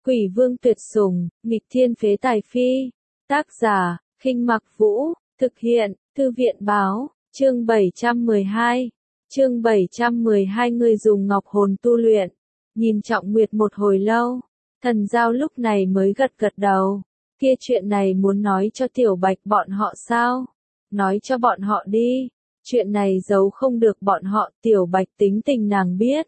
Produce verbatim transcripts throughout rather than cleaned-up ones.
Quỷ vương tuyệt sủng, nghịch thiên phế tài phi. Tác giả, Khinh Mặc Vũ, thực hiện, Thư viện báo, chương bảy trăm mười hai. Chương bảy trăm mười hai người dùng ngọc hồn tu luyện. Nhìn Trọng Nguyệt một hồi lâu, Thần Giao lúc này mới gật gật đầu. Kia chuyện này muốn nói cho Tiểu Bạch bọn họ sao? Nói cho bọn họ đi. Chuyện này giấu không được bọn họ, Tiểu Bạch tính tình nàng biết.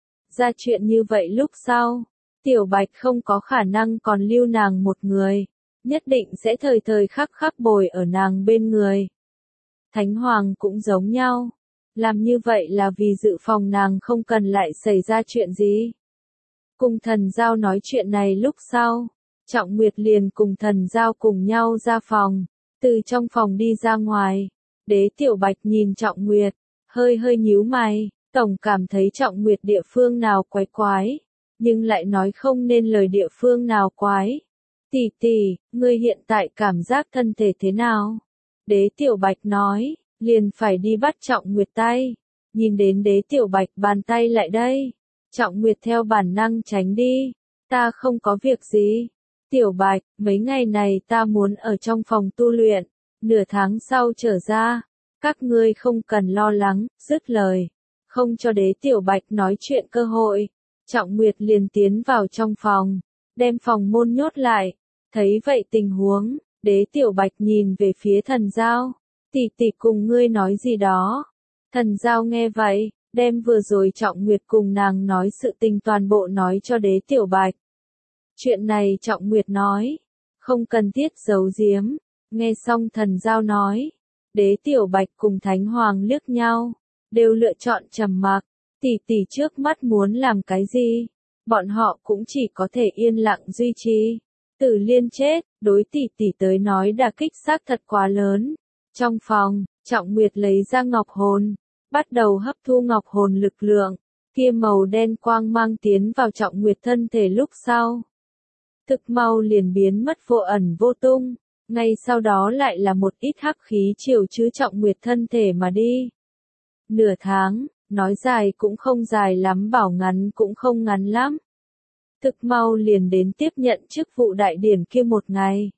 Ra chuyện như vậy lúc sau, Tiểu Bạch không có khả năng còn lưu nàng một người, nhất định sẽ thời thời khắc khắc bồi ở nàng bên người. Thánh Hoàng cũng giống nhau, làm như vậy là vì dự phòng nàng không cần lại xảy ra chuyện gì. Cùng Thần Giao nói chuyện này lúc sau, Trọng Nguyệt liền cùng Thần Giao cùng nhau ra phòng, từ trong phòng đi ra ngoài. Đế Tiểu Bạch nhìn Trọng Nguyệt, hơi hơi nhíu mày, tổng cảm thấy Trọng Nguyệt địa phương nào quái quái, nhưng lại nói không nên lời địa phương nào quái. Tỷ tỷ, ngươi hiện tại cảm giác thân thể thế nào? Đế Tiểu Bạch nói, liền phải đi bắt Trọng Nguyệt tay. Nhìn đến Đế Tiểu Bạch bàn tay lại đây, Trọng Nguyệt theo bản năng tránh đi. Ta không có việc gì. Tiểu Bạch, mấy ngày này ta muốn ở trong phòng tu luyện, nửa tháng sau trở ra. Các ngươi không cần lo lắng, dứt lời. Không cho Đế Tiểu Bạch nói chuyện cơ hội. Trọng Nguyệt liền tiến vào trong phòng, đem phòng môn nhốt lại. Thấy vậy tình huống, Đế Tiểu Bạch nhìn về phía Thần Giao. Tỷ tỷ cùng ngươi nói gì đó. Thần Giao nghe vậy, đem vừa rồi Trọng Nguyệt cùng nàng nói sự tình toàn bộ nói cho Đế Tiểu Bạch. Chuyện này Trọng Nguyệt nói, không cần thiết giấu giếm. Nghe xong Thần Giao nói, Đế Tiểu Bạch cùng Thánh Hoàng liếc nhau, đều lựa chọn trầm mặc. Tỷ tỷ trước mắt muốn làm cái gì? Bọn họ cũng chỉ có thể yên lặng duy trì. Tử Liên chết, đối tỷ tỷ tới nói đả kích xác thật quá lớn. Trong phòng, Trọng Nguyệt lấy ra ngọc hồn, bắt đầu hấp thu ngọc hồn lực lượng. Kia màu đen quang mang tiến vào Trọng Nguyệt thân thể lúc sau. Thực mau liền biến mất vô ẩn vô tung. Ngay sau đó lại là một ít hắc khí chiều chứ Trọng Nguyệt thân thể mà đi. Nửa tháng, nói dài cũng không dài lắm, bảo ngắn cũng không ngắn lắm. Thực mau liền đến tiếp nhận chức vụ đại điển kia một ngày.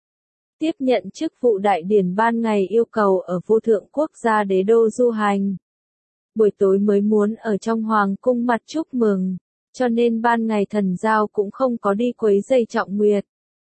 Tiếp nhận chức vụ đại điển ban ngày yêu cầu ở vô thượng quốc gia đế đô du hành. Buổi tối mới muốn ở trong hoàng cung mặt chúc mừng, cho nên ban ngày Thần Giao cũng không có đi quấy rầy Trọng Nguyệt.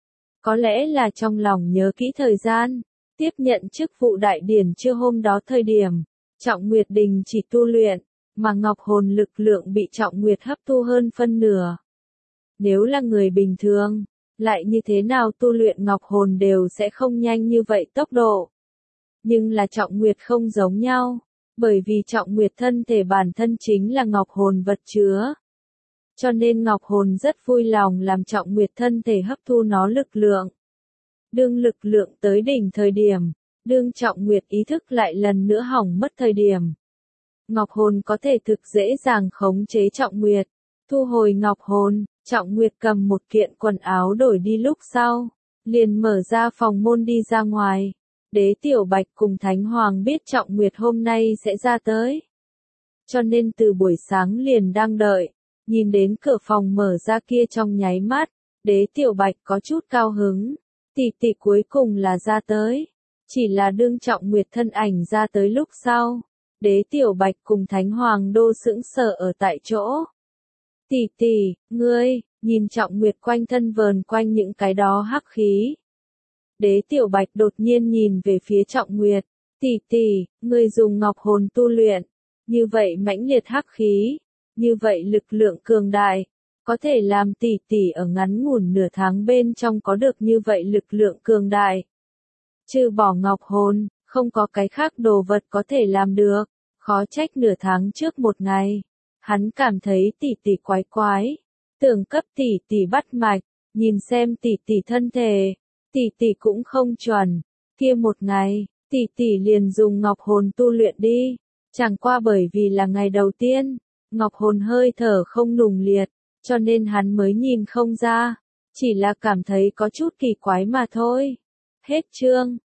Có lẽ là trong lòng nhớ kỹ thời gian, tiếp nhận chức vụ đại điển trưa hôm đó thời điểm, Trọng Nguyệt đình chỉ tu luyện, mà ngọc hồn lực lượng bị Trọng Nguyệt hấp thu hơn phân nửa. Nếu là người bình thường, lại như thế nào tu luyện ngọc hồn đều sẽ không nhanh như vậy tốc độ. Nhưng là Trọng Nguyệt không giống nhau, bởi vì Trọng Nguyệt thân thể bản thân chính là ngọc hồn vật chứa. Cho nên ngọc hồn rất vui lòng làm Trọng Nguyệt thân thể hấp thu nó lực lượng. Đương lực lượng tới đỉnh thời điểm, đương Trọng Nguyệt ý thức lại lần nữa hỏng mất thời điểm. Ngọc hồn có thể thực dễ dàng khống chế Trọng Nguyệt. Thu hồi ngọc hồn, Trọng Nguyệt cầm một kiện quần áo đổi đi lúc sau, liền mở ra phòng môn đi ra ngoài. Đế Tiểu Bạch cùng Thánh Hoàng biết Trọng Nguyệt hôm nay sẽ ra tới. Cho nên từ buổi sáng liền đang đợi, nhìn đến cửa phòng mở ra kia trong nháy mắt, Đế Tiểu Bạch có chút cao hứng. Tỷ tỷ cuối cùng là ra tới. Chỉ là đương Trọng Nguyệt thân ảnh ra tới lúc sau, Đế Tiểu Bạch cùng Thánh Hoàng đô sững sờ ở tại chỗ. Tỷ tỷ, ngươi, nhìn Trọng Nguyệt quanh thân vờn quanh những cái đó hắc khí. Đế Tiểu Bạch đột nhiên nhìn về phía Trọng Nguyệt. Tỷ tỷ, ngươi dùng ngọc hồn tu luyện, như vậy mãnh liệt hắc khí, như vậy lực lượng cường đại, có thể làm tỷ tỷ ở ngắn ngủn nửa tháng bên trong có được như vậy lực lượng cường đại. Trừ bỏ ngọc hồn, không có cái khác đồ vật có thể làm được, khó trách nửa tháng trước một ngày. Hắn cảm thấy tỷ tỷ quái quái, tưởng cấp tỷ tỷ bắt mạch, nhìn xem tỷ tỷ thân thể, tỷ tỷ cũng không chuẩn. Kia một ngày, tỷ tỷ liền dùng ngọc hồn tu luyện đi, chẳng qua bởi vì là ngày đầu tiên, ngọc hồn hơi thở không nùng liệt, cho nên hắn mới nhìn không ra, chỉ là cảm thấy có chút kỳ quái mà thôi. Hết chương.